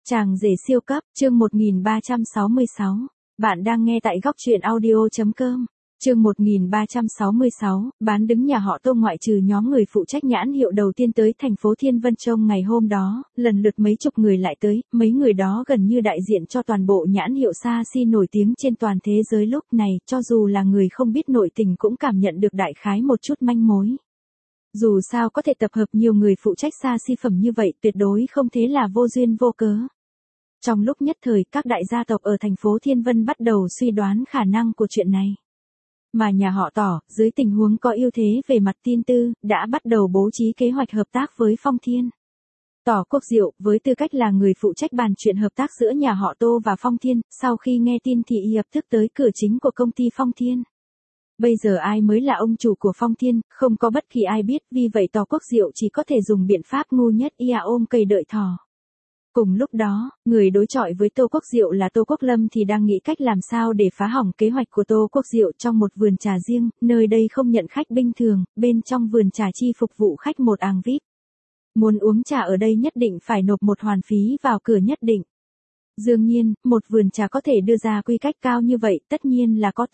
Chàng rể siêu cấp, chương 1366. Bạn đang nghe tại góc truyện audio.com. Chương 1366, bán đứng nhà họ Tô ngoại trừ nhóm người phụ trách nhãn hiệu đầu tiên tới thành phố Thiên Vân Trông ngày hôm đó, lần lượt mấy chục người lại tới, mấy người đó gần như đại diện cho toàn bộ nhãn hiệu xa xỉ nổi tiếng trên toàn thế giới lúc này, cho dù là người không biết nội tình cũng cảm nhận được đại khái một chút manh mối. Dù sao có thể tập hợp nhiều người phụ trách xa xỉ phẩm như vậy tuyệt đối không thế là vô duyên vô cớ. Trong lúc nhất thời các đại gia tộc ở thành phố Thiên Vân bắt đầu suy đoán khả năng của chuyện này. Mà nhà họ Tỏ, dưới tình huống có ưu thế về mặt tin tư, đã bắt đầu bố trí kế hoạch hợp tác với Phong Thiên. Tỏ Quốc Diệu, với tư cách là người phụ trách bàn chuyện hợp tác giữa nhà họ Tô và Phong Thiên, sau khi nghe tin thì y lập tức tới cửa chính của công ty Phong Thiên. Bây giờ ai mới là ông chủ của Phong Thiên, không có bất kỳ ai biết, vì vậy Tỏ Quốc Diệu chỉ có thể dùng biện pháp ngu nhất ôm cây đợi thỏ. Cùng lúc đó, người đối chọi với Tô Quốc Diệu là Tô Quốc Lâm thì đang nghĩ cách làm sao để phá hỏng kế hoạch của Tô Quốc Diệu trong một vườn trà riêng, nơi đây không nhận khách bình thường, bên trong vườn trà chi phục vụ khách một àng VIP. Muốn uống trà ở đây nhất định phải nộp một khoản phí vào cửa nhất định. Đương nhiên, một vườn trà có thể đưa ra quy cách cao như vậy tất nhiên là có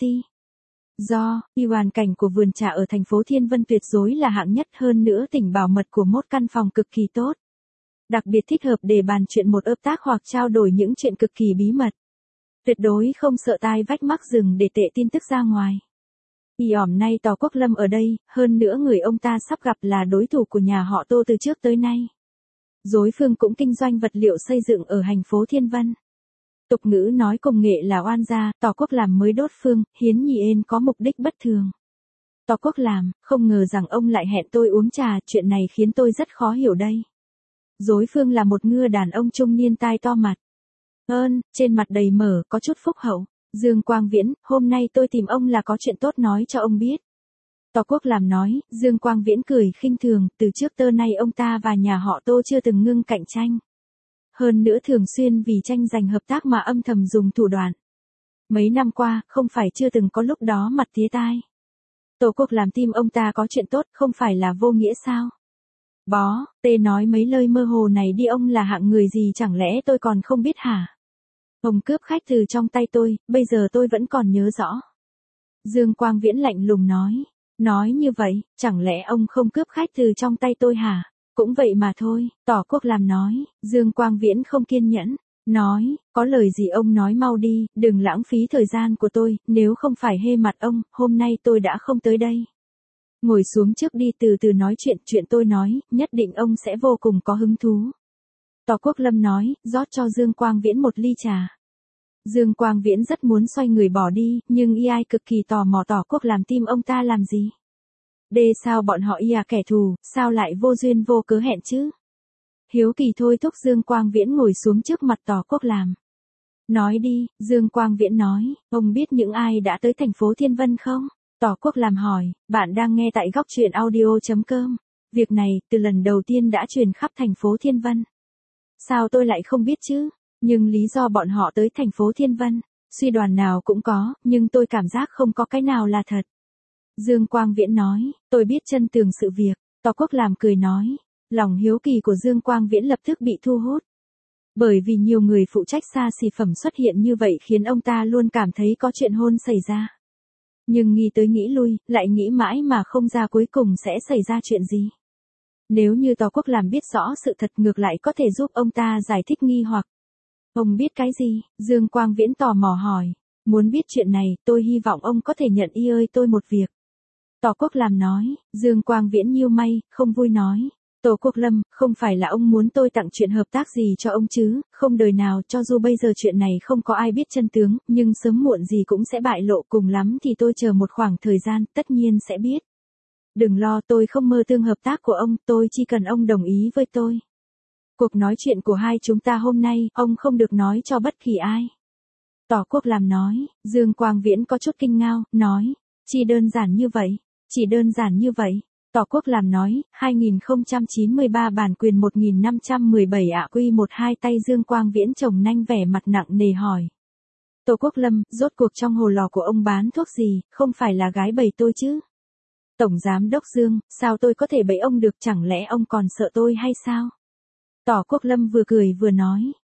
hoàn cảnh của vườn trà ở thành phố Thiên Vân tuyệt đối là hạng nhất, hơn nữa tỉnh bảo mật của một căn phòng cực kỳ tốt. Đặc biệt thích hợp để bàn chuyện một hợp tác hoặc trao đổi những chuyện cực kỳ bí mật. Tuyệt đối không sợ tai vách mắc rừng để tệ tin tức ra ngoài. Nay Tỏ Quốc Lâm ở đây, hơn nữa người ông ta sắp gặp là đối thủ của nhà họ Tô từ trước tới nay. Đối phương cũng kinh doanh vật liệu xây dựng ở thành phố Thiên Vân. Tục ngữ nói cùng nghệ là oan gia, Tỏ Quốc làm mới đốt phương, hiến nhì có mục đích bất thường. Tỏ Quốc làm, không ngờ rằng ông lại hẹn tôi uống trà, chuyện này khiến tôi rất khó hiểu đây. Đối phương là một ngư đàn ông trung niên tai to mặt. Trên mặt đầy mở, có chút phúc hậu. Dương Quang Viễn, hôm nay tôi tìm ông là có chuyện tốt nói cho ông biết. Tỏ Quốc làm nói, Dương Quang Viễn cười khinh thường, từ trước tới nay ông ta và nhà họ Tô chưa từng ngưng cạnh tranh. Hơn nữa thường xuyên vì tranh giành hợp tác mà âm thầm dùng thủ đoạn. Mấy năm qua, không phải chưa từng có lúc đó mặt tía tai. Tổ Quốc làm tim ông ta có chuyện tốt, không phải là vô nghĩa sao? Tê nói mấy lời mơ hồ này đi, ông là hạng người gì chẳng lẽ tôi còn không biết hả? Ông cướp khách từ trong tay tôi, bây giờ tôi vẫn còn nhớ rõ. Dương Quang Viễn lạnh lùng nói như vậy, chẳng lẽ ông không cướp khách từ trong tay tôi hả? Cũng vậy mà thôi, Tỏ Quốc làm nói. Dương Quang Viễn không kiên nhẫn, nói, có lời gì ông nói mau đi, đừng lãng phí thời gian của tôi, nếu không phải hê mặt ông, hôm nay tôi đã không tới đây. Ngồi xuống trước đi, từ từ nói chuyện tôi nói, nhất định ông sẽ vô cùng có hứng thú. Tỏ Quốc Lâm nói, rót cho Dương Quang Viễn một ly trà. Dương Quang Viễn rất muốn xoay người bỏ đi, nhưng ai cực kỳ tò mò Tỏ Quốc làm tim ông ta làm gì. Sao bọn họ kẻ thù, sao lại vô duyên vô cớ hẹn chứ? Hiếu kỳ thôi thúc Dương Quang Viễn ngồi xuống trước mặt Tỏ Quốc làm. Nói đi, Dương Quang Viễn nói, ông biết những ai đã tới thành phố Thiên Vân không? Tỏ Quốc làm hỏi, bạn đang nghe tại góc truyện audio.com. Việc này, từ lần đầu tiên đã truyền khắp thành phố Thiên Vân. Sao tôi lại không biết chứ? Nhưng lý do bọn họ tới thành phố Thiên Vân, suy đoán nào cũng có, nhưng tôi cảm giác không có cái nào là thật. Dương Quang Viễn nói, tôi biết chân tường sự việc. Tỏ Quốc làm cười nói, lòng hiếu kỳ của Dương Quang Viễn lập tức bị thu hút. Bởi vì nhiều người phụ trách xa xỉ phẩm xuất hiện như vậy khiến ông ta luôn cảm thấy có chuyện hôn xảy ra. Nhưng nghĩ tới nghĩ lui, lại nghĩ mãi mà không ra cuối cùng sẽ xảy ra chuyện gì. Nếu như Tỏ Quốc làm biết rõ sự thật ngược lại có thể giúp ông ta giải thích nghi hoặc. Ông biết cái gì? Dương Quang Viễn tò mò hỏi. Muốn biết chuyện này, tôi hy vọng ông có thể nhận tôi một việc. Tỏ Quốc làm nói. Dương Quang Viễn nhíu mày, không vui nói. Tổ Quốc Lâm, không phải là ông muốn tôi tặng chuyện hợp tác gì cho ông chứ, không đời nào, cho dù bây giờ chuyện này không có ai biết chân tướng, nhưng sớm muộn gì cũng sẽ bại lộ, cùng lắm thì tôi chờ một khoảng thời gian, tất nhiên sẽ biết. Đừng lo, tôi không mơ tương hợp tác của ông, tôi chỉ cần ông đồng ý với tôi. Cuộc nói chuyện của hai chúng ta hôm nay, ông không được nói cho bất kỳ ai. Tỏ Quốc làm nói. Dương Quang Viễn có chút kinh ngao, nói, chỉ đơn giản như vậy. Tỏ Quốc làm nói, 2093 bản quyền 1517 Q12 tay Dương Quang Viễn chồng nanh vẻ mặt nặng nề hỏi. Tổ Quốc Lâm, rốt cuộc trong hồ lò của ông bán thuốc gì, không phải là gái bầy tôi chứ? Tổng Giám Đốc Dương, sao tôi có thể bẫy ông được, chẳng lẽ ông còn sợ tôi hay sao? Tỏ Quốc Lâm vừa cười vừa nói,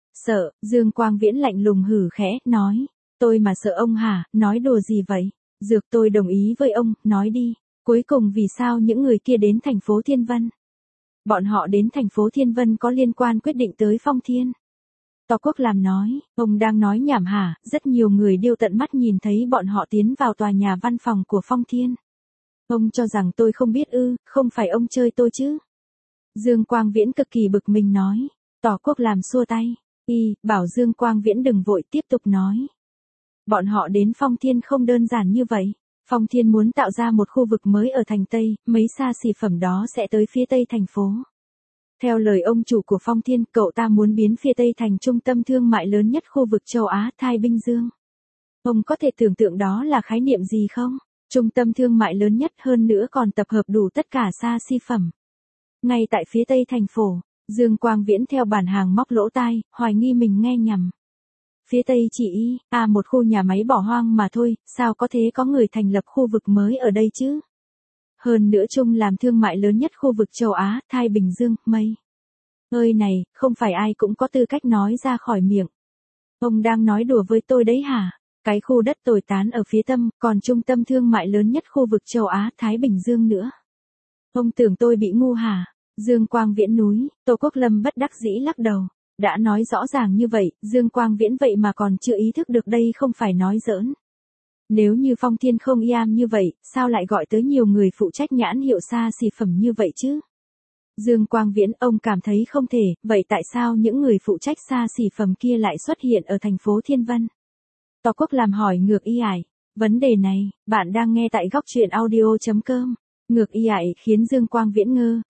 Sợ, Dương Quang Viễn lạnh lùng hừ khẽ, nói. Tôi mà sợ ông hả, nói đùa gì vậy? Dược tôi đồng ý với ông, nói đi. Cuối cùng vì sao những người kia đến thành phố Thiên Vân? Bọn họ đến thành phố Thiên Vân có liên quan quyết định tới Phong Thiên. Tò Quốc làm nói, ông đang nói nhảm hả, rất nhiều người điêu tận mắt nhìn thấy bọn họ tiến vào tòa nhà văn phòng của Phong Thiên. Ông cho rằng tôi không biết ư, không phải ông chơi tôi chứ. Dương Quang Viễn cực kỳ bực mình nói. Tò Quốc làm xua tay, bảo Dương Quang Viễn đừng vội tiếp tục nói. Bọn họ đến Phong Thiên không đơn giản như vậy. Phong Thiên muốn tạo ra một khu vực mới ở thành Tây, mấy xa xỉ phẩm đó sẽ tới phía Tây thành phố. Theo lời ông chủ của Phong Thiên, cậu ta muốn biến phía Tây thành trung tâm thương mại lớn nhất khu vực châu Á, Thái Bình Dương. Ông có thể tưởng tượng đó là khái niệm gì không? Trung tâm thương mại lớn nhất hơn nữa còn tập hợp đủ tất cả xa xỉ phẩm. Ngay tại phía Tây thành phố, Dương Quang Viễn theo bản hàng móc lỗ tai, hoài nghi mình nghe nhầm. Phía Tây chỉ một khu nhà máy bỏ hoang mà thôi, sao có thể có người thành lập khu vực mới ở đây chứ? Hơn nữa chung làm thương mại lớn nhất khu vực châu Á, Thái Bình Dương, mây. Ơi này, không phải ai cũng có tư cách nói ra khỏi miệng. Ông đang nói đùa với tôi đấy hả? Cái khu đất tồi tán ở phía Tâm, còn trung tâm thương mại lớn nhất khu vực châu Á, Thái Bình Dương nữa. Ông tưởng tôi bị ngu hả? Dương Quang Viễn núi, Tô Quốc Lâm bất đắc dĩ lắc đầu. Đã nói rõ ràng như vậy, Dương Quang Viễn vậy mà còn chưa ý thức được đây không phải nói giỡn. Nếu như Phong Thiên không như vậy, sao lại gọi tới nhiều người phụ trách nhãn hiệu xa xỉ phẩm như vậy chứ? Dương Quang Viễn, ông cảm thấy không thể, vậy tại sao những người phụ trách xa xỉ phẩm kia lại xuất hiện ở thành phố Thiên Vân? Tò Quốc làm hỏi ngược vấn đề này, bạn đang nghe tại góc truyện audio.com. Ngược khiến Dương Quang Viễn ngơ,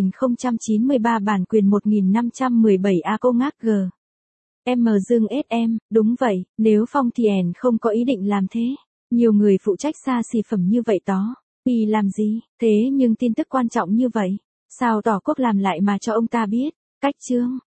2093 bản quyền 1517 cô ngác g. Dương SM, đúng vậy, nếu Phong Thiên không có ý định làm thế. Nhiều người phụ trách xa xỉ phẩm như vậy đó. Làm gì, thế nhưng tin tức quan trọng như vậy. Sao Tỏ Quốc làm lại mà cho ông ta biết? Cách chương.